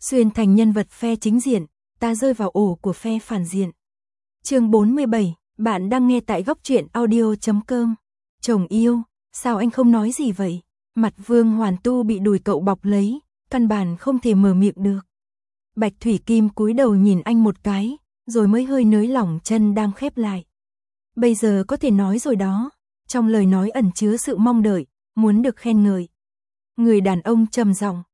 Xuyên thành nhân vật phe chính diện, ta rơi vào ổ của phe phản diện. Chương 47, bạn đang nghe tại góc truyện audio.com. Chồng yêu, sao anh không nói gì vậy? Mặt Vương Hoàn Tu bị đùi cậu bọc lấy, căn bản không thể mở miệng được. Bạch Thủy Kim cúi đầu nhìn anh một cái, rồi mới hơi nới lỏng chân đang khép lại. Bây giờ có thể nói rồi đó, trong lời nói ẩn chứa sự mong đợi, muốn được khen ngợi. Người đàn ông trầm giọng,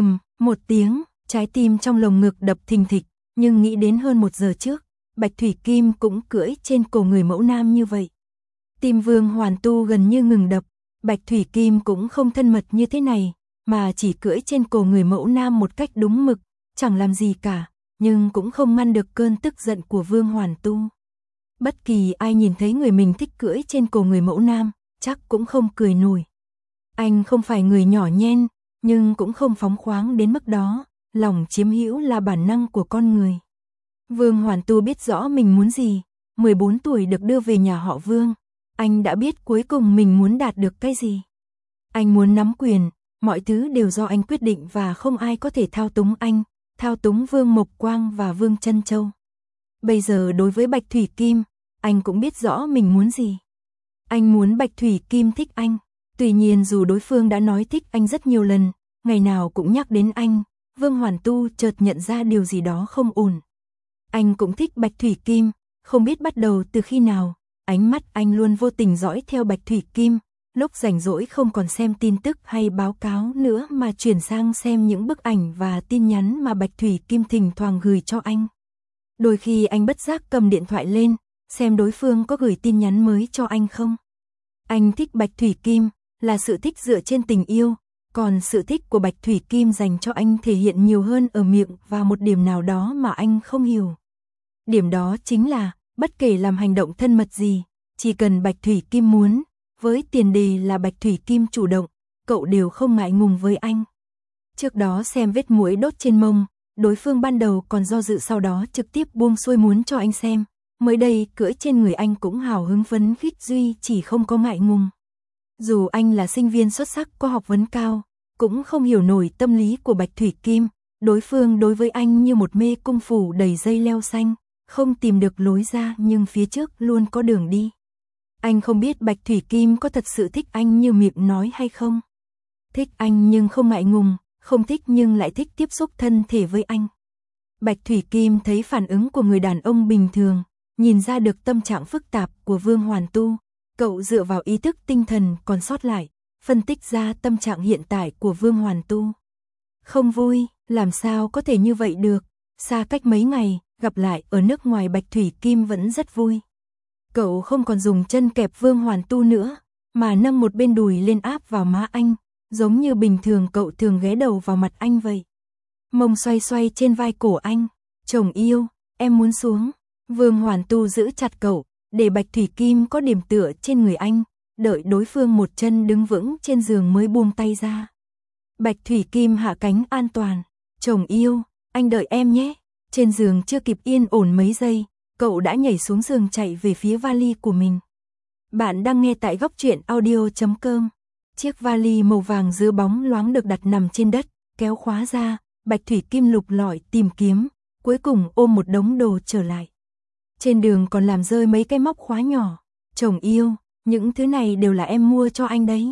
một tiếng, trái tim trong lồng ngực đập thình thịch, nhưng nghĩ đến hơn 1 giờ trước, Bạch Thủy Kim cũng cưỡi trên cổ người mẫu nam như vậy. Tim Vương Hoàn Tu gần như ngừng đập, Bạch Thủy Kim cũng không thân mật như thế này, mà chỉ cưỡi trên cổ người mẫu nam một cách đúng mực, chẳng làm gì cả, nhưng cũng không ngăn được cơn tức giận của Vương Hoàn Tu. Bất kỳ ai nhìn thấy người mình thích cưỡi trên cổ người mẫu nam, chắc cũng không cười nổi. Anh không phải người nhỏ nhen, nhưng cũng không phóng khoáng đến mức đó, lòng chiếm hữu là bản năng của con người. Vương Hoàn Tu biết rõ mình muốn gì, 14 tuổi được đưa về nhà họ Vương, anh đã biết cuối cùng mình muốn đạt được cái gì. Anh muốn nắm quyền, mọi thứ đều do anh quyết định và không ai có thể thao túng anh, thao túng Vương Mộc Quang và Vương Trân Châu. Bây giờ đối với Bạch Thủy Kim, anh cũng biết rõ mình muốn gì. Anh muốn Bạch Thủy Kim thích anh, tuy nhiên dù đối phương đã nói thích anh rất nhiều lần, ngày nào cũng nhắc đến anh, Vương Hoàn Tu chợt nhận ra điều gì đó không ổn. Anh cũng thích Bạch Thủy Kim, không biết bắt đầu từ khi nào, ánh mắt anh luôn vô tình dõi theo Bạch Thủy Kim, lúc rảnh rỗi không còn xem tin tức hay báo cáo nữa mà chuyển sang xem những bức ảnh và tin nhắn mà Bạch Thủy Kim thỉnh thoảng gửi cho anh. Đôi khi anh bất giác cầm điện thoại lên, xem đối phương có gửi tin nhắn mới cho anh không. Anh thích Bạch Thủy Kim, là sự thích dựa trên tình yêu, còn sự thích của Bạch Thủy Kim dành cho anh thể hiện nhiều hơn ở miệng và một điểm nào đó mà anh không hiểu. Điểm đó chính là, bất kể làm hành động thân mật gì, chỉ cần Bạch Thủy Kim muốn, với tiền đề là Bạch Thủy Kim chủ động, cậu đều không ngại ngùng với anh. Trước đó xem vết muỗi đốt trên mông, đối phương ban đầu còn do dự sau đó trực tiếp buông xuôi muốn cho anh xem. Mới đây cưỡi trên người anh cũng hào hứng phấn khích duy chỉ không có ngại ngùng. Dù anh là sinh viên xuất sắc có học vấn cao, cũng không hiểu nổi tâm lý của Bạch Thủy Kim, đối phương đối với anh như một mê cung phủ đầy dây leo xanh, không tìm được lối ra nhưng phía trước luôn có đường đi. Anh không biết Bạch Thủy Kim có thật sự thích anh như miệng nói hay không. Thích anh nhưng không ngại ngùng, không thích nhưng lại thích tiếp xúc thân thể với anh. Bạch Thủy Kim thấy phản ứng của người đàn ông bình thường, nhìn ra được tâm trạng phức tạp của Vương Hoàn Tu, cậu dựa vào ý thức tinh thần còn sót lại, phân tích ra tâm trạng hiện tại của Vương Hoàn Tu. Không vui, làm sao có thể như vậy được, xa cách mấy ngày, gặp lại ở nước ngoài Bạch Thủy Kim vẫn rất vui. Cậu không còn dùng chân kẹp Vương Hoàn Tu nữa, mà nâng một bên đùi lên áp vào má anh, giống như bình thường cậu thường ghé đầu vào mặt anh vậy. Mông xoay xoay trên vai cổ anh, chồng yêu, em muốn xuống. Vương Hoàn Tu giữ chặt cậu, để Bạch Thủy Kim có điểm tựa trên người anh, đợi đối phương một chân đứng vững trên giường mới buông tay ra. Bạch Thủy Kim hạ cánh an toàn, chồng yêu, anh đợi em nhé. Trên giường chưa kịp yên ổn mấy giây, cậu đã nhảy xuống giường chạy về phía vali của mình. Bạn đang nghe tại góc truyện audio.com. Chiếc vali màu vàng giữa bóng loáng được đặt nằm trên đất, kéo khóa ra, Bạch Thủy Kim lục lọi tìm kiếm, cuối cùng ôm một đống đồ trở lại. Trên đường còn làm rơi mấy cái móc khóa nhỏ. Chồng yêu, những thứ này đều là em mua cho anh đấy.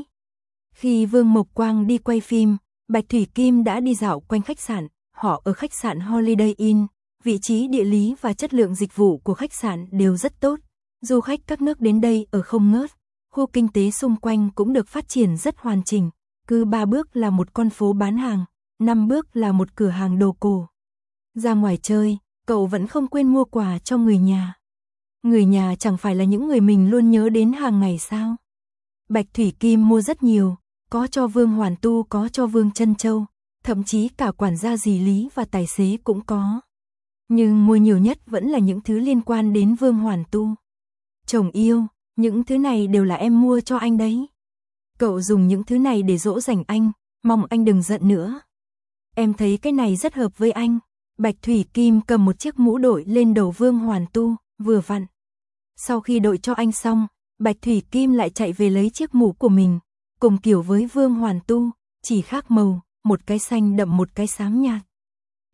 Khi Vương Mộc Quang đi quay phim, Bạch Thủy Kim đã đi dạo quanh khách sạn. Họ ở khách sạn Holiday Inn, vị trí địa lý và chất lượng dịch vụ của khách sạn đều rất tốt. Du khách các nước đến đây ở không ngớt. Khu kinh tế xung quanh cũng được phát triển rất hoàn chỉnh. Cứ 3 bước là một con phố bán hàng, 5 bước là một cửa hàng đồ cổ. Ra ngoài chơi, cậu vẫn không quên mua quà cho người nhà. Người nhà chẳng phải là những người mình luôn nhớ đến hàng ngày sao? Bạch Thủy Kim mua rất nhiều, có cho Vương Hoàn Tu, có cho Vương Trân Châu, thậm chí cả quản gia dì Lý và tài xế cũng có. Nhưng mua nhiều nhất vẫn là những thứ liên quan đến Vương Hoàn Tu. Chồng yêu, những thứ này đều là em mua cho anh đấy. Cậu dùng những thứ này để dỗ dành anh, mong anh đừng giận nữa. Em thấy cái này rất hợp với anh. Bạch Thủy Kim cầm một chiếc mũ đội lên đầu Vương Hoàn Tu, vừa vặn. Sau khi đội cho anh xong, Bạch Thủy Kim lại chạy về lấy chiếc mũ của mình, cùng kiểu với Vương Hoàn Tu, chỉ khác màu, một cái xanh đậm một cái xám nhạt.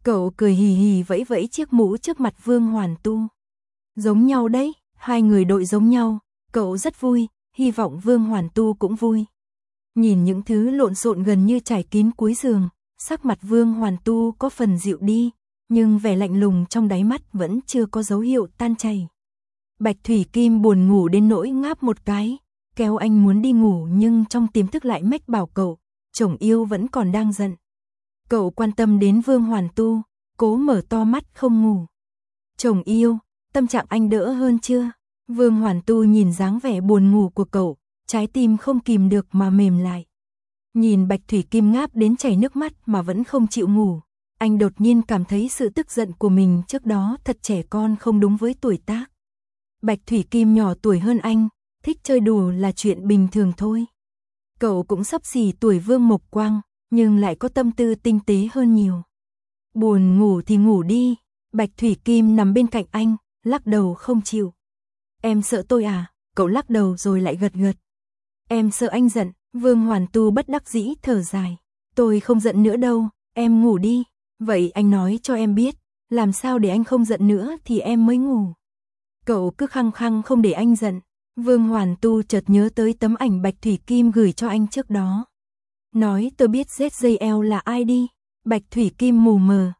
Cậu cười hì hì vẫy vẫy chiếc mũ trước mặt Vương Hoàn Tu. Giống nhau đấy, hai người đội giống nhau, cậu rất vui, hy vọng Vương Hoàn Tu cũng vui. Nhìn những thứ lộn xộn gần như trải kín cuối giường, sắc mặt Vương Hoàn Tu có phần dịu đi, nhưng vẻ lạnh lùng trong đáy mắt vẫn chưa có dấu hiệu tan chảy. Bạch Thủy Kim buồn ngủ đến nỗi ngáp một cái, kéo anh muốn đi ngủ nhưng trong tiềm thức lại mách bảo cậu, chồng yêu vẫn còn đang giận. Cậu quan tâm đến Vương Hoàn Tu, cố mở to mắt không ngủ. Chồng yêu, tâm trạng anh đỡ hơn chưa? Vương Hoàn Tu nhìn dáng vẻ buồn ngủ của cậu, trái tim không kìm được mà mềm lại. Nhìn Bạch Thủy Kim ngáp đến chảy nước mắt mà vẫn không chịu ngủ, anh đột nhiên cảm thấy sự tức giận của mình trước đó thật trẻ con không đúng với tuổi tác. Bạch Thủy Kim nhỏ tuổi hơn anh, thích chơi đùa là chuyện bình thường thôi. Cậu cũng xấp xỉ tuổi Vương Mộc Quang, nhưng lại có tâm tư tinh tế hơn nhiều. Buồn ngủ thì ngủ đi. Bạch Thủy Kim nằm bên cạnh anh, lắc đầu không chịu. Em sợ tôi à? Cậu lắc đầu rồi lại gật gật. Em sợ anh giận. Vương Hoàn Tu bất đắc dĩ thở dài. Tôi không giận nữa đâu, em ngủ đi. Vậy anh nói cho em biết, làm sao để anh không giận nữa thì em mới ngủ. Cậu cứ khăng khăng không để anh giận. Vương Hoàn Tu chợt nhớ tới tấm ảnh Bạch Thủy Kim gửi cho anh trước đó. Nói tôi biết ZJL là ai đi. Bạch Thủy Kim mù mờ.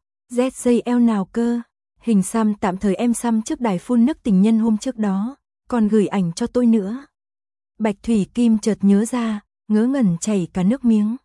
ZJL nào cơ? Hình xăm tạm thời em xăm trước đài phun nước tình nhân hôm trước đó, còn gửi ảnh cho tôi nữa. Bạch Thủy Kim chợt nhớ ra, ngớ ngẩn chảy cả nước miếng.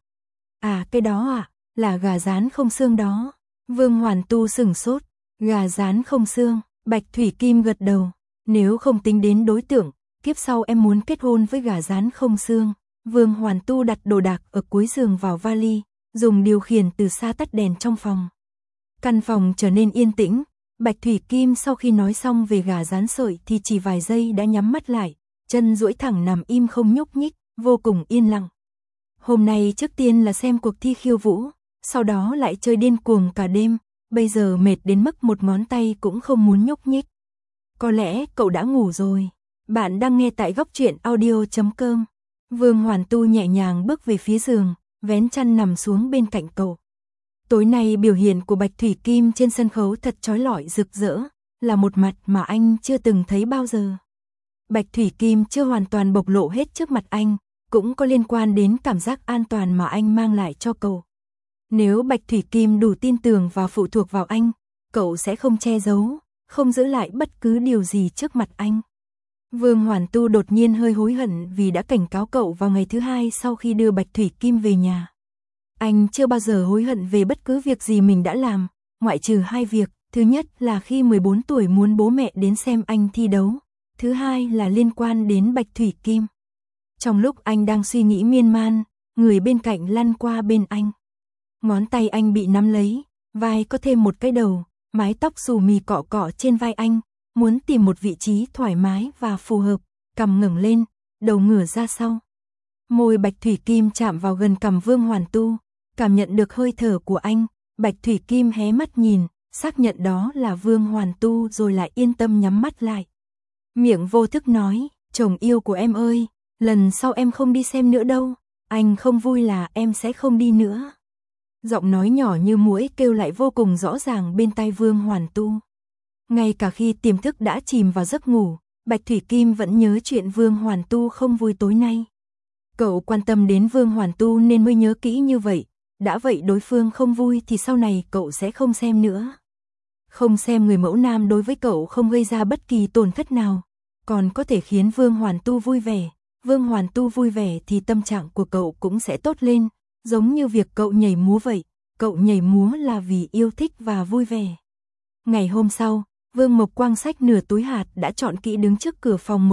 À cái đó à, là gà rán không xương đó. Vương Hoàn Tu sửng sốt. Gà rán không xương. Bạch Thủy Kim gật đầu. Nếu không tính đến đối tượng, kiếp sau em muốn kết hôn với gà rán không xương. Vương Hoàn Tu đặt đồ đạc ở cuối giường vào vali, dùng điều khiển từ xa tắt đèn trong phòng. Căn phòng trở nên yên tĩnh. Bạch Thủy Kim sau khi nói xong về gà rán sợi thì chỉ vài giây đã nhắm mắt lại, chân duỗi thẳng nằm im không nhúc nhích, vô cùng yên lặng. Hôm nay trước tiên là xem cuộc thi khiêu vũ, sau đó lại chơi điên cuồng cả đêm, bây giờ mệt đến mức một ngón tay cũng không muốn nhúc nhích. Có lẽ cậu đã ngủ rồi. Bạn đang nghe tại góc truyện audio.com. Vương Hoàn Tu nhẹ nhàng bước về phía giường, vén chăn nằm xuống bên cạnh cậu. Tối nay biểu hiện của Bạch Thủy Kim trên sân khấu thật chói lọi rực rỡ, là một mặt mà anh chưa từng thấy bao giờ. Bạch Thủy Kim chưa hoàn toàn bộc lộ hết trước mặt anh, cũng có liên quan đến cảm giác an toàn mà anh mang lại cho cậu. Nếu Bạch Thủy Kim đủ tin tưởng và phụ thuộc vào anh, cậu sẽ không che giấu, không giữ lại bất cứ điều gì trước mặt anh. Vương Hoàn Tu đột nhiên hơi hối hận vì đã cảnh cáo cậu vào ngày thứ hai sau khi đưa Bạch Thủy Kim về nhà. Anh chưa bao giờ hối hận về bất cứ việc gì mình đã làm, ngoại trừ hai việc. Thứ nhất là khi 14 tuổi muốn bố mẹ đến xem anh thi đấu. Thứ hai là liên quan đến Bạch Thủy Kim. Trong lúc anh đang suy nghĩ miên man, người bên cạnh lăn qua bên anh. Ngón tay anh bị nắm lấy, vai có thêm một cái đầu, mái tóc xù mì cọ cọ trên vai anh, muốn tìm một vị trí thoải mái và phù hợp, cằm ngẩng lên, đầu ngửa ra sau. Môi Bạch Thủy Kim chạm vào gần cằm Vương Hoàn Tu, cảm nhận được hơi thở của anh, Bạch Thủy Kim hé mắt nhìn, xác nhận đó là Vương Hoàn Tu rồi lại yên tâm nhắm mắt lại. Miệng vô thức nói, chồng yêu của em ơi, lần sau em không đi xem nữa đâu, anh không vui là em sẽ không đi nữa. Giọng nói nhỏ như muỗi kêu lại vô cùng rõ ràng bên tai Vương Hoàn Tu. Ngay cả khi tiềm thức đã chìm vào giấc ngủ, Bạch Thủy Kim vẫn nhớ chuyện Vương Hoàn Tu không vui tối nay. Cậu quan tâm đến Vương Hoàn Tu nên mới nhớ kỹ như vậy, đã vậy đối phương không vui thì sau này cậu sẽ không xem nữa. Không xem người mẫu nam đối với cậu không gây ra bất kỳ tổn thất nào, còn có thể khiến Vương Hoàn Tu vui vẻ. Vương Hoàn Tu vui vẻ thì tâm trạng của cậu cũng sẽ tốt lên, giống như việc cậu nhảy múa vậy, cậu nhảy múa là vì yêu thích và vui vẻ. Ngày hôm sau, Vương Mộc Quang xách nửa túi hạt đã chọn kỹ đứng trước cửa phòng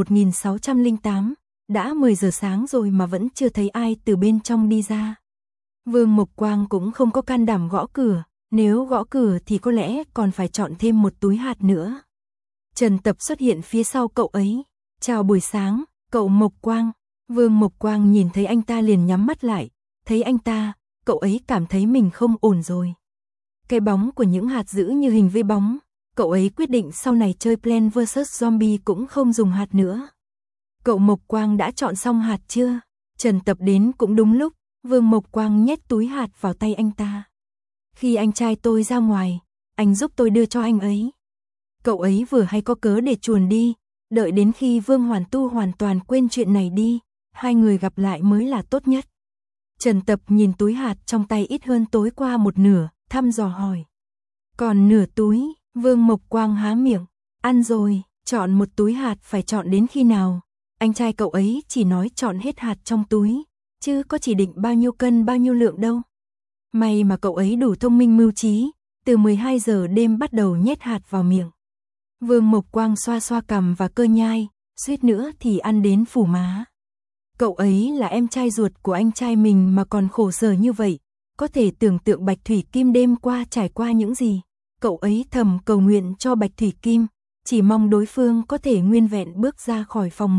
1608, đã 10 giờ sáng rồi mà vẫn chưa thấy ai từ bên trong đi ra. Vương Mộc Quang cũng không có can đảm gõ cửa, nếu gõ cửa thì có lẽ còn phải chọn thêm một túi hạt nữa. Trần Tập xuất hiện phía sau cậu ấy. Chào buổi sáng, cậu Mộc Quang. Vương Mộc Quang nhìn thấy anh ta liền nhắm mắt lại, thấy anh ta, cậu ấy cảm thấy mình không ổn rồi. Cái bóng của những hạt giữ như hình với bóng, cậu ấy quyết định sau này chơi Plants vs Zombie cũng không dùng hạt nữa. Cậu Mộc Quang đã chọn xong hạt chưa? Trần Tập đến cũng đúng lúc, Vương Mộc Quang nhét túi hạt vào tay anh ta. Khi anh trai tôi ra ngoài, anh giúp tôi đưa cho anh ấy. Cậu ấy vừa hay có cớ để chuồn đi, đợi đến khi Vương Hoàn Tu hoàn toàn quên chuyện này đi, hai người gặp lại mới là tốt nhất. Trần Tập nhìn túi hạt trong tay ít hơn tối qua một nửa, thăm dò hỏi. Còn nửa túi, Vương Mộc Quang há miệng, ăn rồi, chọn một túi hạt phải chọn đến khi nào? Anh trai cậu ấy chỉ nói chọn hết hạt trong túi, chứ có chỉ định bao nhiêu cân bao nhiêu lượng đâu. May mà cậu ấy đủ thông minh mưu trí, từ 12 giờ đêm bắt đầu nhét hạt vào miệng. Vương Mộc Quang xoa xoa cằm và cơ nhai, suýt nữa thì ăn đến phủ má. Cậu ấy là em trai ruột của anh trai mình mà còn khổ sở như vậy, có thể tưởng tượng Bạch Thủy Kim đêm qua trải qua những gì. Cậu ấy thầm cầu nguyện cho Bạch Thủy Kim, chỉ mong đối phương có thể nguyên vẹn bước ra khỏi phòng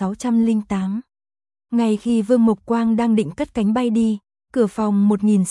1608. Ngay khi Vương Mộc Quang đang định cất cánh bay đi, cửa phòng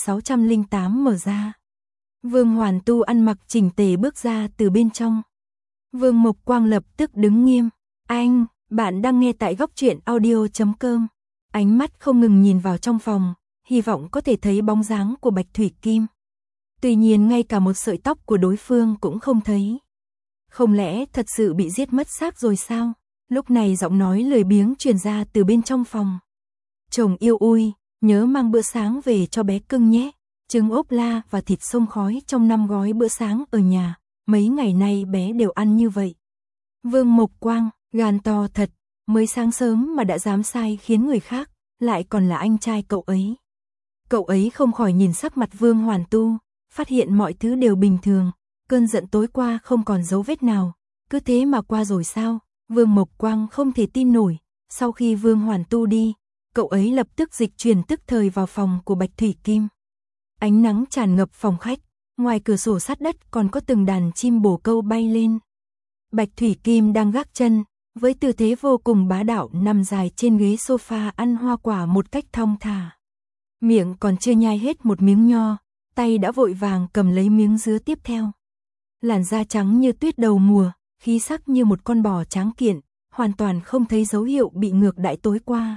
1608 mở ra. Vương Hoàn Tu ăn mặc chỉnh tề bước ra từ bên trong. Vương Mộc Quang lập tức đứng nghiêm. Anh, bạn đang nghe tại góc truyện audio.com. Ánh mắt không ngừng nhìn vào trong phòng, hy vọng có thể thấy bóng dáng của Bạch Thủy Kim. Tuy nhiên ngay cả một sợi tóc của đối phương cũng không thấy. Không lẽ thật sự bị giết mất xác rồi sao? Lúc này giọng nói lười biếng truyền ra từ bên trong phòng. Chồng yêu ui, nhớ mang bữa sáng về cho bé cưng nhé. Trứng ốp la và thịt xông khói trong 5 gói bữa sáng ở nhà. Mấy ngày nay bé đều ăn như vậy. Vương Mộc Quang, gan to thật, mới sáng sớm mà đã dám sai khiến người khác, lại còn là anh trai cậu ấy. Cậu ấy không khỏi nhìn sắc mặt Vương Hoàn Tu, phát hiện mọi thứ đều bình thường, cơn giận tối qua không còn dấu vết nào, cứ thế mà qua rồi sao? Vương Mộc Quang không thể tin nổi, sau khi Vương Hoàn Tu đi, cậu ấy lập tức dịch chuyển tức thời vào phòng của Bạch Thủy Kim. Ánh nắng tràn ngập phòng khách, ngoài cửa sổ sát đất còn có từng đàn chim bồ câu bay lên. Bạch Thủy Kim đang gác chân, với tư thế vô cùng bá đạo nằm dài trên ghế sofa ăn hoa quả một cách thong thả. Miệng còn chưa nhai hết một miếng nho, tay đã vội vàng cầm lấy miếng dứa tiếp theo. Làn da trắng như tuyết đầu mùa, khí sắc như một con bò tráng kiện, hoàn toàn không thấy dấu hiệu bị ngược đãi tối qua.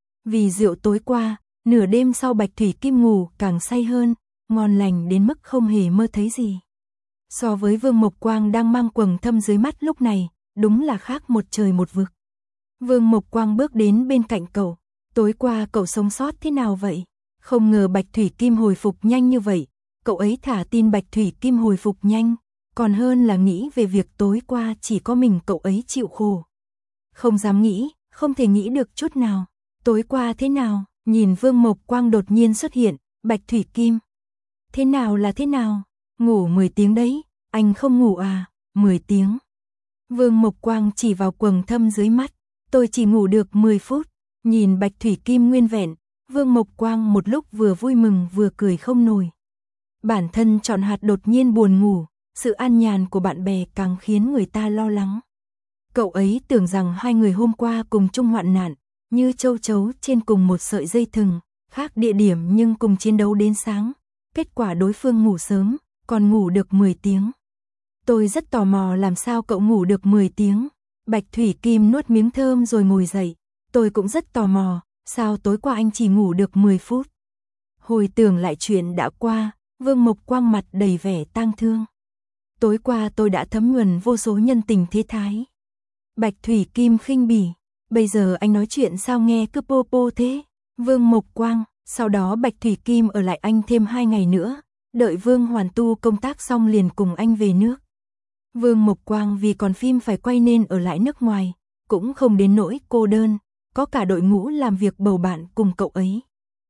Vì rượu tối qua, nửa đêm sau Bạch Thủy Kim ngủ càng say hơn, ngon lành đến mức không hề mơ thấy gì. So với Vương Mộc Quang đang mang quầng thâm dưới mắt lúc này, đúng là khác một trời một vực. Vương Mộc Quang bước đến bên cạnh cậu, tối qua cậu sống sót thế nào vậy? Không ngờ Bạch Thủy Kim hồi phục nhanh như vậy, cậu ấy thả tin Bạch Thủy Kim hồi phục nhanh, còn hơn là nghĩ về việc tối qua chỉ có mình cậu ấy chịu khổ. Không dám nghĩ, không thể nghĩ được chút nào. Tối qua thế nào? Nhìn Vương Mộc Quang đột nhiên xuất hiện, Bạch Thủy Kim. Thế nào là thế nào? Ngủ 10 tiếng đấy, anh không ngủ à? 10 tiếng. Vương Mộc Quang chỉ vào quầng thâm dưới mắt, tôi chỉ ngủ được 10 phút. Nhìn Bạch Thủy Kim nguyên vẹn, Vương Mộc Quang một lúc vừa vui mừng vừa cười không nổi. Bản thân chọn hạt đột nhiên buồn ngủ, sự an nhàn của bạn bè càng khiến người ta lo lắng. Cậu ấy tưởng rằng hai người hôm qua cùng chung hoạn nạn, như châu chấu trên cùng một sợi dây thừng, khác địa điểm nhưng cùng chiến đấu đến sáng. Kết quả đối phương ngủ sớm, còn ngủ được 10 tiếng. Tôi rất tò mò làm sao cậu ngủ được 10 tiếng. Bạch Thủy Kim nuốt miếng thơm rồi ngồi dậy. Tôi cũng rất tò mò, sao tối qua anh chỉ ngủ được 10 phút. Hồi tưởng lại chuyện đã qua, Vương Mộc Quang mặt đầy vẻ tang thương. Tối qua tôi đã thấm nhuần vô số nhân tình thế thái. Bạch Thủy Kim khinh bỉ. Bây giờ anh nói chuyện sao nghe cứ pô pô thế? Vương Mộc Quang, sau đó Bạch Thủy Kim ở lại anh thêm 2 ngày nữa, đợi Vương Hoàn Tu công tác xong liền cùng anh về nước. Vương Mộc Quang vì còn phim phải quay nên ở lại nước ngoài, cũng không đến nỗi cô đơn, có cả đội ngũ làm việc bầu bạn cùng cậu ấy.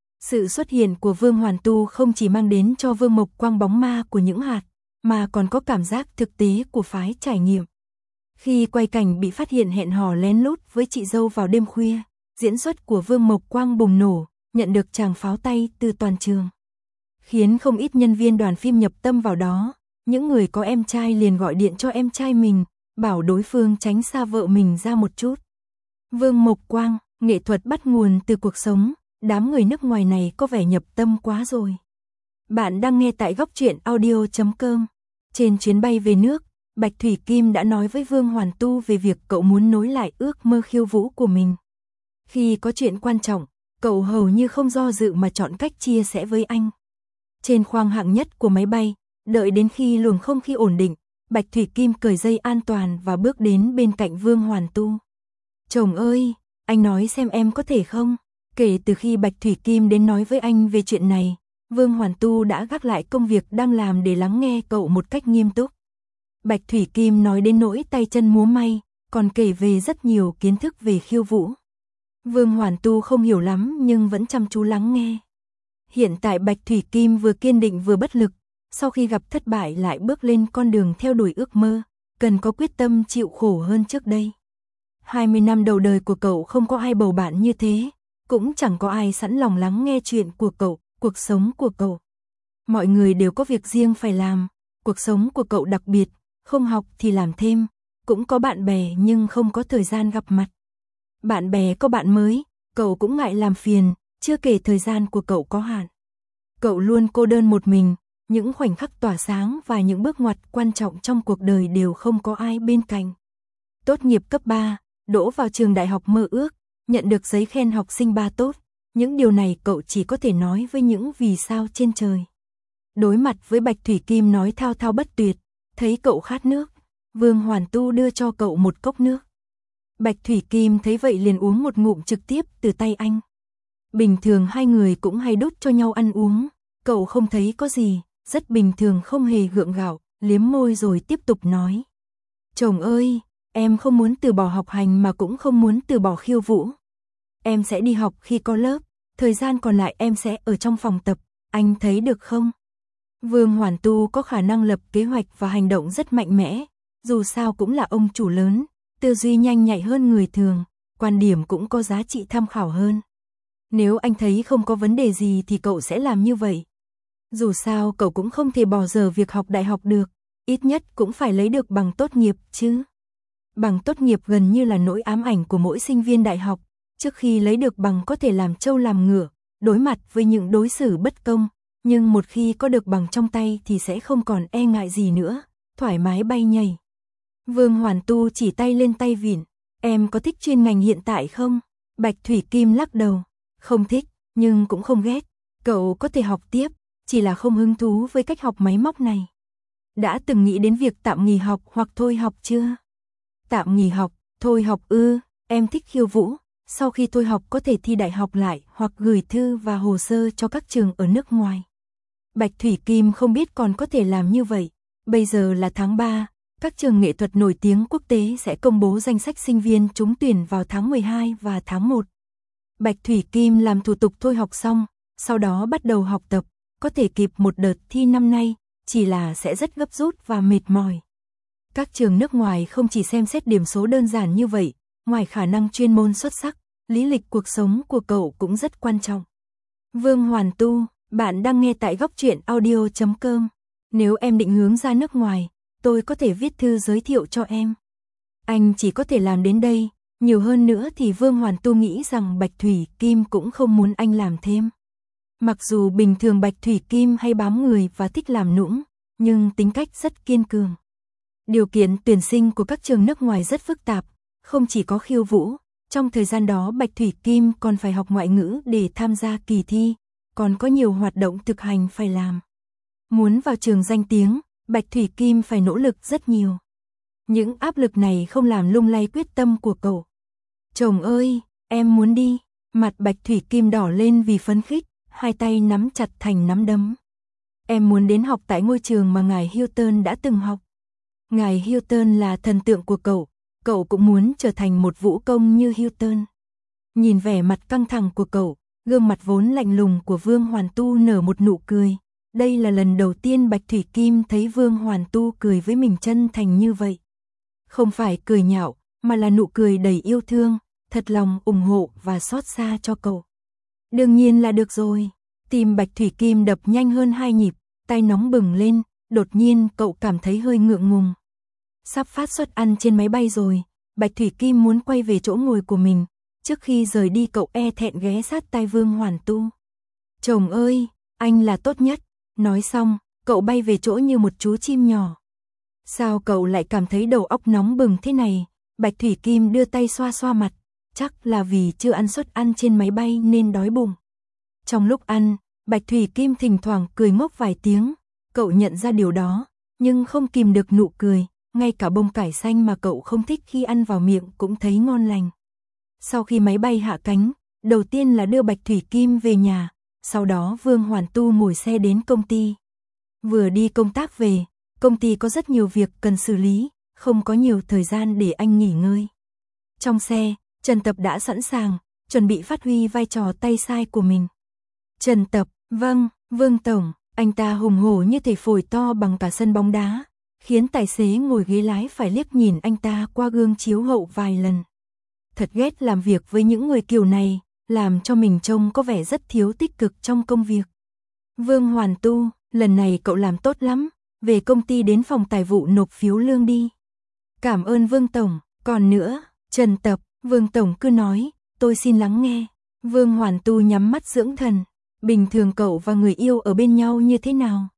Sự xuất hiện của Vương Hoàn Tu không chỉ mang đến cho Vương Mộc Quang bóng ma của những hạt, mà còn có cảm giác thực tế của phái trải nghiệm. Khi quay cảnh bị phát hiện hẹn hò lén lút với chị dâu vào đêm khuya, diễn xuất của Vương Mộc Quang bùng nổ, nhận được tràng pháo tay từ toàn trường. Khiến không ít nhân viên đoàn phim nhập tâm vào đó, những người có em trai liền gọi điện cho em trai mình, bảo đối phương tránh xa vợ mình ra một chút. Vương Mộc Quang, nghệ thuật bắt nguồn từ cuộc sống, đám người nước ngoài này có vẻ nhập tâm quá rồi. Bạn đang nghe tại góc truyện audio.com. Trên chuyến bay về nước, Bạch Thủy Kim đã nói với Vương Hoàn Tu về việc cậu muốn nối lại ước mơ khiêu vũ của mình. Khi có chuyện quan trọng, cậu hầu như không do dự mà chọn cách chia sẻ với anh. Trên khoang hạng nhất của máy bay, đợi đến khi luồng không khí ổn định, Bạch Thủy Kim cởi dây an toàn và bước đến bên cạnh Vương Hoàn Tu. Chồng ơi, anh nói xem em có thể không? Kể từ khi Bạch Thủy Kim đến nói với anh về chuyện này, Vương Hoàn Tu đã gác lại công việc đang làm để lắng nghe cậu một cách nghiêm túc. Bạch Thủy Kim nói đến nỗi tay chân múa may, còn kể về rất nhiều kiến thức về khiêu vũ. Vương Hoàn Tu không hiểu lắm nhưng vẫn chăm chú lắng nghe. Hiện tại Bạch Thủy Kim vừa kiên định vừa bất lực, sau khi gặp thất bại lại bước lên con đường theo đuổi ước mơ, cần có quyết tâm chịu khổ hơn trước đây. 20 năm đầu đời của cậu không có ai bầu bạn như thế, cũng chẳng có ai sẵn lòng lắng nghe chuyện của cậu, cuộc sống của cậu. Mọi người đều có việc riêng phải làm, cuộc sống của cậu đặc biệt, không học thì làm thêm, cũng có bạn bè nhưng không có thời gian gặp mặt. Bạn bè có bạn mới, cậu cũng ngại làm phiền, chưa kể thời gian của cậu có hạn. Cậu luôn cô đơn một mình, những khoảnh khắc tỏa sáng và những bước ngoặt quan trọng trong cuộc đời đều không có ai bên cạnh. Tốt nghiệp cấp 3, đỗ vào trường đại học mơ ước, nhận được giấy khen học sinh 3 tốt, những điều này cậu chỉ có thể nói với những vì sao trên trời. Đối mặt với Bạch Thủy Kim nói thao thao bất tuyệt, thấy cậu khát nước, Vương Hoàn Tu đưa cho cậu một cốc nước. Bạch Thủy Kim thấy vậy liền uống một ngụm trực tiếp từ tay anh. Bình thường hai người cũng hay đút cho nhau ăn uống, cậu không thấy có gì, rất bình thường không hề gượng gạo, liếm môi rồi tiếp tục nói. Chồng ơi, em không muốn từ bỏ học hành mà cũng không muốn từ bỏ khiêu vũ. Em sẽ đi học khi có lớp, thời gian còn lại em sẽ ở trong phòng tập, anh thấy được không? Vương Hoàn Tu có khả năng lập kế hoạch và hành động rất mạnh mẽ, dù sao cũng là ông chủ lớn, tư duy nhanh nhạy hơn người thường, quan điểm cũng có giá trị tham khảo hơn. Nếu anh thấy không có vấn đề gì thì cậu sẽ làm như vậy. Dù sao cậu cũng không thể bỏ dở việc học đại học được, ít nhất cũng phải lấy được bằng tốt nghiệp chứ. Bằng tốt nghiệp gần như là nỗi ám ảnh của mỗi sinh viên đại học, trước khi lấy được bằng có thể làm trâu làm ngựa, đối mặt với những đối xử bất công, nhưng một khi có được bằng trong tay thì sẽ không còn e ngại gì nữa, thoải mái bay nhảy. Vương Hoàn Tu chỉ tay lên tay vịn, em có thích chuyên ngành hiện tại không? Bạch Thủy Kim lắc đầu, không thích, nhưng cũng không ghét, cậu có thể học tiếp, chỉ là không hứng thú với cách học máy móc này. Đã từng nghĩ đến việc tạm nghỉ học hoặc thôi học chưa? Tạm nghỉ học, thôi học ư, em thích khiêu vũ, sau khi thôi học có thể thi đại học lại hoặc gửi thư và hồ sơ cho các trường ở nước ngoài. Bạch Thủy Kim không biết còn có thể làm như vậy, bây giờ là tháng 3, các trường nghệ thuật nổi tiếng quốc tế sẽ công bố danh sách sinh viên trúng tuyển vào tháng 12 và tháng 1. Bạch Thủy Kim làm thủ tục thôi học xong, sau đó bắt đầu học tập, có thể kịp một đợt thi năm nay, chỉ là sẽ rất gấp rút và mệt mỏi. Các trường nước ngoài không chỉ xem xét điểm số đơn giản như vậy, ngoài khả năng chuyên môn xuất sắc, lý lịch cuộc sống của cậu cũng rất quan trọng. Vương Hoàn Tu, bạn đang nghe tại góc truyện audio.com. Nếu em định hướng ra nước ngoài, tôi có thể viết thư giới thiệu cho em. Anh chỉ có thể làm đến đây, nhiều hơn nữa thì Vương Hoàn Tu nghĩ rằng Bạch Thủy Kim cũng không muốn anh làm thêm. Mặc dù bình thường Bạch Thủy Kim hay bám người và thích làm nũng, nhưng tính cách rất kiên cường. Điều kiện tuyển sinh của các trường nước ngoài rất phức tạp, không chỉ có khiêu vũ, trong thời gian đó Bạch Thủy Kim còn phải học ngoại ngữ để tham gia kỳ thi, còn có nhiều hoạt động thực hành phải làm. Muốn vào trường danh tiếng, Bạch Thủy Kim phải nỗ lực rất nhiều. Những áp lực này không làm lung lay quyết tâm của cậu. Chồng ơi, em muốn đi. Mặt Bạch Thủy Kim đỏ lên vì phấn khích, hai tay nắm chặt thành nắm đấm. Em muốn đến học tại ngôi trường mà ngài Hilton đã từng học. Ngài Hilton là thần tượng của cậu cũng muốn trở thành một vũ công như Hilton. Nhìn vẻ mặt căng thẳng của cậu, gương mặt vốn lạnh lùng của Vương Hoàn Tu nở một nụ cười. Đây là lần đầu tiên Bạch Thủy Kim thấy Vương Hoàn Tu cười với mình chân thành như vậy. Không phải cười nhạo, mà là nụ cười đầy yêu thương, thật lòng ủng hộ và xót xa cho cậu. Đương nhiên là được rồi. Tim Bạch Thủy Kim đập nhanh hơn 2 nhịp, tay nóng bừng lên, đột nhiên cậu cảm thấy hơi ngượng ngùng. Sắp phát suất ăn trên máy bay rồi, Bạch Thủy Kim muốn quay về chỗ ngồi của mình, trước khi rời đi cậu e thẹn ghé sát tai Vương Hoàn Tu. Chồng ơi, anh là tốt nhất. Nói xong, cậu bay về chỗ như một chú chim nhỏ. Sao cậu lại cảm thấy đầu óc nóng bừng thế này? Bạch Thủy Kim đưa tay xoa xoa mặt, chắc là vì chưa ăn suất ăn trên máy bay nên đói bụng. Trong lúc ăn, Bạch Thủy Kim thỉnh thoảng cười ngốc vài tiếng, cậu nhận ra điều đó, nhưng không kìm được nụ cười, ngay cả bông cải xanh mà cậu không thích khi ăn vào miệng cũng thấy ngon lành. Sau khi máy bay hạ cánh, đầu tiên là đưa Bạch Thủy Kim về nhà, sau đó Vương Hoàn Tu ngồi xe đến công ty. Vừa đi công tác về, công ty có rất nhiều việc cần xử lý, không có nhiều thời gian để anh nghỉ ngơi. Trong xe, Trần Tập đã sẵn sàng, chuẩn bị phát huy vai trò tay sai của mình. Trần Tập, vâng, Vương Tổng, anh ta hùng hổ như thể phổi to bằng cả sân bóng đá, khiến tài xế ngồi ghế lái phải liếc nhìn anh ta qua gương chiếu hậu vài lần. Thật ghét làm việc với những người kiểu này, làm cho mình trông có vẻ rất thiếu tích cực trong công việc. Vương Hoàn Tu, lần này cậu làm tốt lắm, về công ty đến phòng tài vụ nộp phiếu lương đi. Cảm ơn Vương Tổng, còn nữa, Trần Tập, Vương Tổng cứ nói, tôi xin lắng nghe. Vương Hoàn Tu nhắm mắt dưỡng thần, bình thường cậu và người yêu ở bên nhau như thế nào?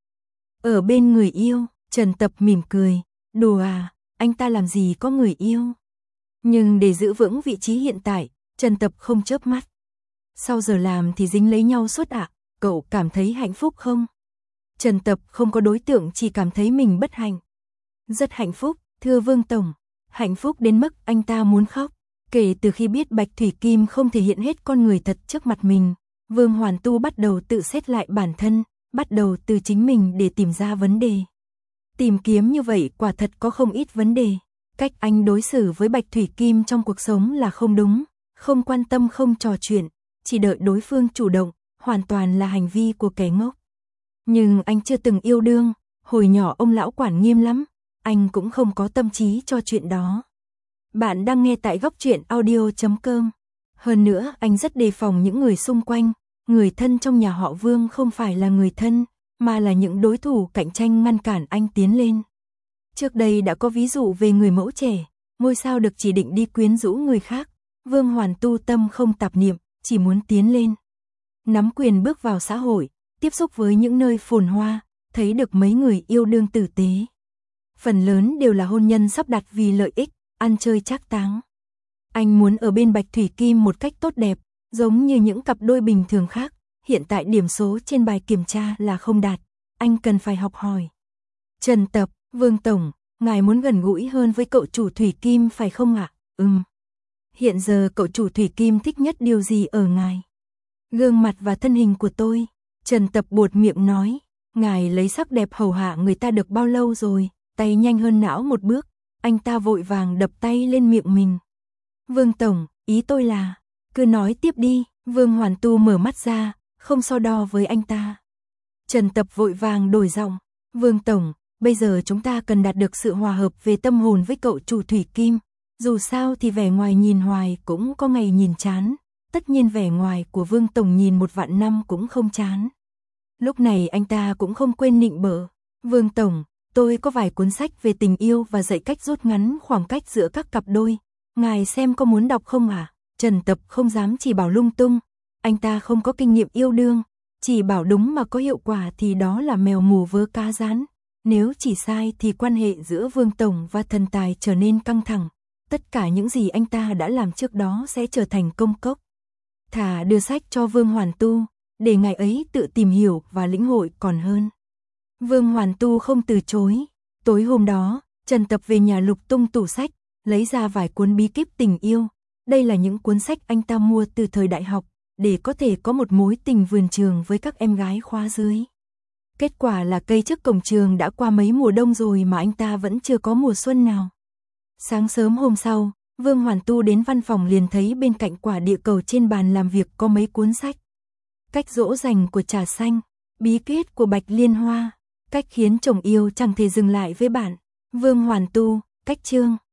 Ở bên người yêu, Trần Tập mỉm cười, đùa à, anh ta làm gì có người yêu. Nhưng để giữ vững vị trí hiện tại, Trần Tập không chớp mắt. Sau giờ làm thì dính lấy nhau suốt ạ, cậu cảm thấy hạnh phúc không? Trần Tập không có đối tượng, chỉ cảm thấy mình bất hạnh. Rất hạnh phúc, thưa Vương Tổng, hạnh phúc đến mức anh ta muốn khóc. Kể từ khi biết Bạch Thủy Kim không thể hiện hết con người thật trước mặt mình, Vương Hoàn Tu bắt đầu tự xét lại bản thân, bắt đầu từ chính mình để tìm ra vấn đề. Tìm kiếm như vậy quả thật có không ít vấn đề. Cách anh đối xử với Bạch Thủy Kim trong cuộc sống là không đúng, không quan tâm, không trò chuyện, chỉ đợi đối phương chủ động, hoàn toàn là hành vi của kẻ ngốc. Nhưng anh chưa từng yêu đương, hồi nhỏ ông lão quản nghiêm lắm, anh cũng không có tâm trí cho chuyện đó. Bạn đang nghe tại góc truyện audio.com. Hơn nữa, anh rất đề phòng những người xung quanh, người thân trong nhà họ Vương không phải là người thân, mà là những đối thủ cạnh tranh ngăn cản anh tiến lên. Trước đây đã có ví dụ về người mẫu trẻ, ngôi sao được chỉ định đi quyến rũ người khác, Vương Hoàn Tu tâm không tạp niệm, chỉ muốn tiến lên. Nắm quyền bước vào xã hội, tiếp xúc với những nơi phồn hoa, thấy được mấy người yêu đương tử tế. Phần lớn đều là hôn nhân sắp đặt vì lợi ích, ăn chơi trác táng. Anh muốn ở bên Bạch Thủy Kim một cách tốt đẹp, giống như những cặp đôi bình thường khác, hiện tại điểm số trên bài kiểm tra là không đạt, anh cần phải học hỏi. Trần Tập, Vương Tổng, ngài muốn gần gũi hơn với cậu chủ Thủy Kim phải không ạ? Hiện giờ cậu chủ Thủy Kim thích nhất điều gì ở ngài? Gương mặt và thân hình của tôi. Trần Tập buột miệng nói, ngài lấy sắc đẹp hầu hạ người ta được bao lâu rồi? Tay nhanh hơn não một bước, anh ta vội vàng đập tay lên miệng mình. Vương Tổng, ý tôi là, cứ nói tiếp đi. Vương Hoàn Tu mở mắt ra, không so đo với anh ta. Trần Tập vội vàng đổi giọng, Vương Tổng, bây giờ chúng ta cần đạt được sự hòa hợp về tâm hồn với cậu chủ Thủy Kim. Dù sao thì vẻ ngoài nhìn hoài cũng có ngày nhìn chán, tất nhiên vẻ ngoài của Vương Tổng nhìn 1.000 năm cũng không chán. Lúc này anh ta cũng không quên nịnh bợ, Vương Tổng, tôi có vài cuốn sách về tình yêu và dạy cách rút ngắn khoảng cách giữa các cặp đôi, ngài xem có muốn đọc không ạ? Trần Tập không dám chỉ bảo lung tung, anh ta không có kinh nghiệm yêu đương, chỉ bảo đúng mà có hiệu quả thì đó là mèo mù vớ cá rán, nếu chỉ sai thì quan hệ giữa Vương Tổng và thần tài trở nên căng thẳng, tất cả những gì anh ta đã làm trước đó sẽ trở thành công cốc. Thà đưa sách cho Vương Hoàn Tu, để ngài ấy tự tìm hiểu và lĩnh hội còn hơn. Vương Hoàn Tu không từ chối. Tối hôm đó, Trần Tập về nhà lục tung tủ sách, lấy ra vài cuốn bí kíp tình yêu. Đây là những cuốn sách anh ta mua từ thời đại học, để có thể có một mối tình vườn trường với các em gái khóa dưới. Kết quả là cây trước cổng trường đã qua mấy mùa đông rồi mà anh ta vẫn chưa có mùa xuân nào. Sáng sớm hôm sau, Vương Hoàn Tu đến văn phòng liền thấy bên cạnh quả địa cầu trên bàn làm việc có mấy cuốn sách. Cách dỗ dành của trà xanh, bí quyết của Bạch Liên Hoa, cách khiến chồng yêu chẳng thể dừng lại với bạn. Vương Hoàn Tu, cách chương